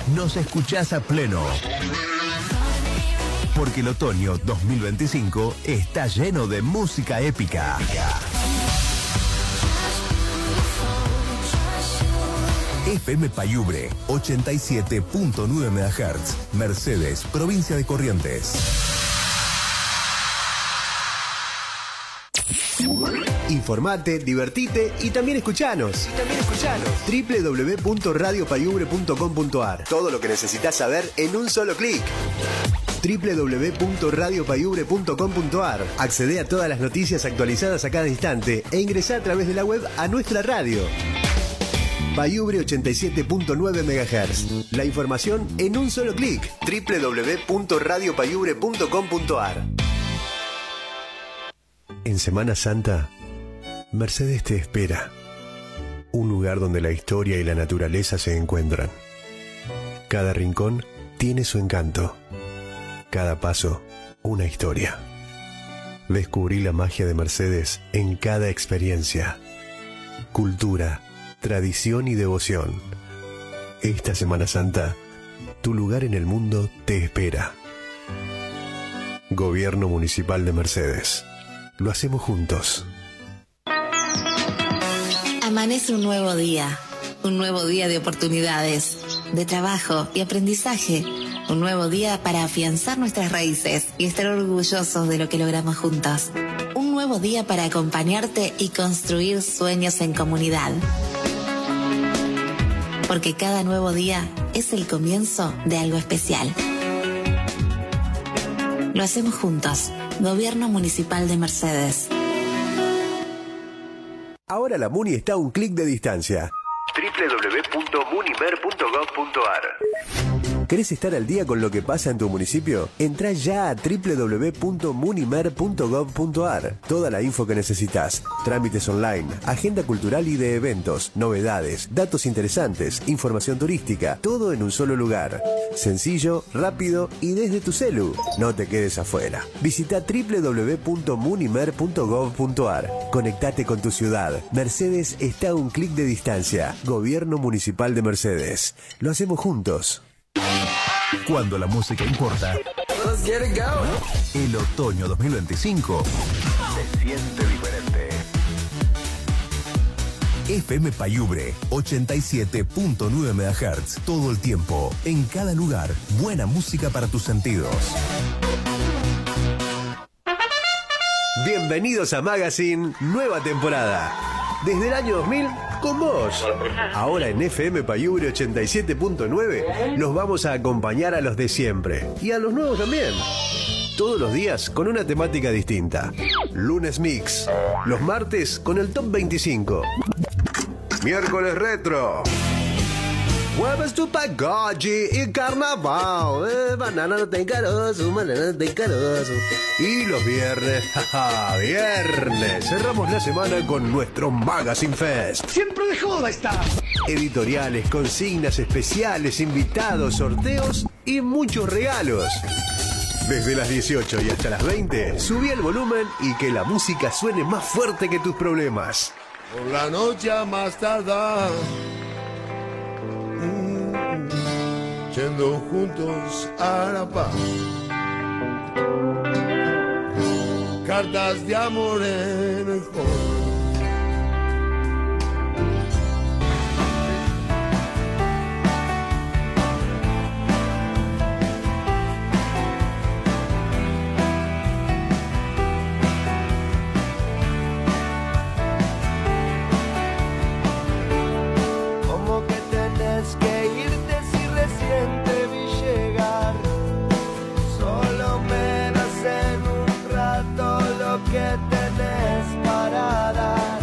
nos escuchás a pleno. Porque el otoño 2025 está lleno de música épica. FM Payubre, 87.9 MHz, Mercedes, provincia de Corrientes. Informate, divertite y también escuchanos. www.radiopayubre.com.ar. Todo lo que necesitas saber en un solo clic. www.radiopayubre.com.ar. Accede a todas las noticias actualizadas a cada instante e ingresá a través de la web a nuestra radio. Payubre 87.9 MHz. La información en un solo clic. www.radiopayubre.com.ar. En Semana Santa, Mercedes te espera. Un lugar donde la historia y la naturaleza se encuentran. Cada rincón tiene su encanto. Cada paso, una historia. Descubrí la magia de Mercedes en cada experiencia. Cultura, tradición y devoción. Esta Semana Santa, tu lugar en el mundo te espera. Gobierno Municipal de Mercedes. Lo hacemos juntos. Amanece un nuevo día de oportunidades, de trabajo y aprendizaje. Un nuevo día para afianzar nuestras raíces y estar orgullosos de lo que logramos juntos. Un nuevo día para acompañarte y construir sueños en comunidad. Porque cada nuevo día es el comienzo de algo especial. Lo hacemos juntos. Gobierno Municipal de Mercedes. Ahora la Muni está a un clic de distancia. www.munimer.gov.ar. ¿Querés estar al día con lo que pasa en tu municipio? Entrá ya a www.munimer.gov.ar. Toda la info que necesitas. Trámites online, agenda cultural y de eventos, novedades, datos interesantes, información turística, todo en un solo lugar. Sencillo, rápido y desde tu celu. No te quedes afuera. Visita www.munimer.gov.ar. Conectate con tu ciudad. Mercedes está a un clic de distancia. Gobierno Municipal de Mercedes. Lo hacemos juntos. Cuando la música importa, el otoño 2025 se siente diferente. FM Payubre, 87.9 MHz, todo el tiempo, en cada lugar, buena música para tus sentidos. Bienvenidos a Magazine, nueva temporada. Desde el año 2000, con vos. Ahora en FM Payubre 87.9 los vamos a acompañar a los de siempre. Y a los nuevos también. Todos los días con una temática distinta. Lunes Mix. Los martes con el Top 25. Miércoles Retro. Jueves tu pagode y carnaval. Banana no te encaroso, banana no te encaroso. Y los viernes, jaja, viernes. Cerramos la semana con nuestro Magazine Fest. Siempre de joda está. Editoriales, consignas especiales, invitados, sorteos y muchos regalos. Desde las 18 y hasta las 20, subí el volumen y que la música suene más fuerte que tus problemas. Por la noche a más tardar. Yendo juntos a la paz. Cartas de amor en el hall. ¿Cómo que tenés que irte si recién te vi llegar? Solo me das en un rato lo que tenés para dar.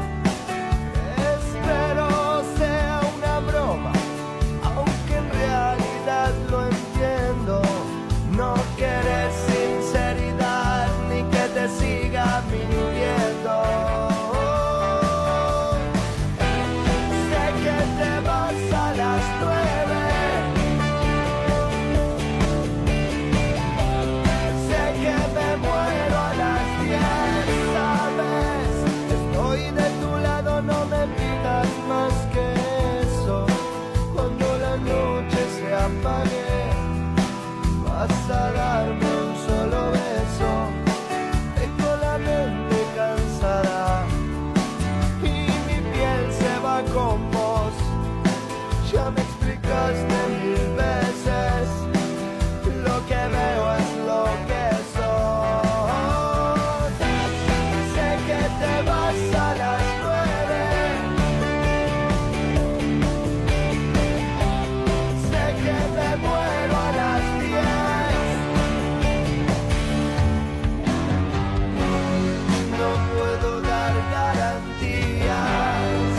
Espero sea una broma, aunque en realidad lo entiendo. No quieres sinceridad ni que te siga mintiendo. Sé que te vas a las 9. Sé que me muero a las 10, ¿sabes? Estoy de tu lado, no me pidas más que eso. Cuando la noche se apague, vas a darme un solo beso. Tengo la mente cansada y mi piel se va con vos. Ya me explicaste 1000 veces, lo que veo es lo que sos. Sé que te vas a las 9, sé que me muero a las 10. No puedo dar garantías.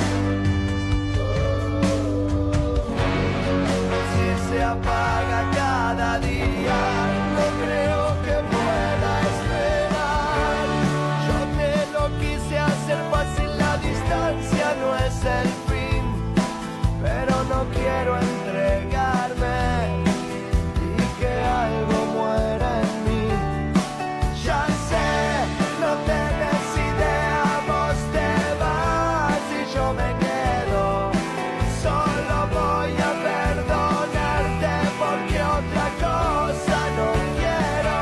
Si se apaga cada día, no creo que pueda esperar. Yo te lo quise hacer fácil, la distancia no es el fin, pero no quiero entregarme y que algo muera en mí. Ya sé, no tenés idea, vos te vas y yo me quedo. Solo voy a perdonarte porque otra cosa no quiero.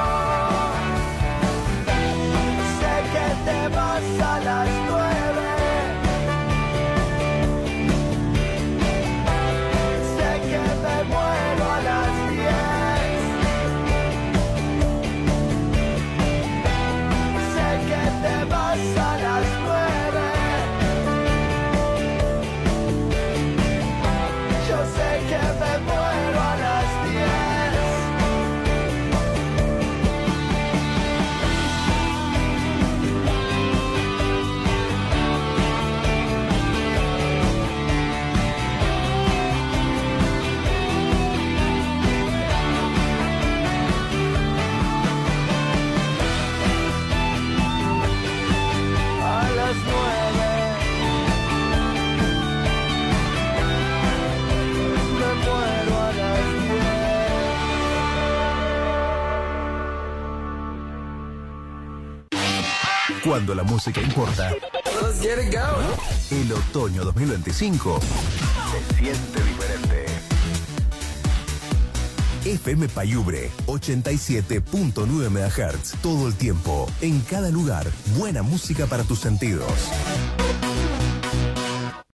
Sé que te vas a las 9, sé que me muero a las 10, sé que te vas a las 9. Yo sé que me muero a las 10. A las 9 me muero a las 10. Cuando la música importa, el otoño 2025 se siente diferente. FM Payubre 87.9 MHz. Todo el tiempo, en cada lugar, buena música para tus sentidos.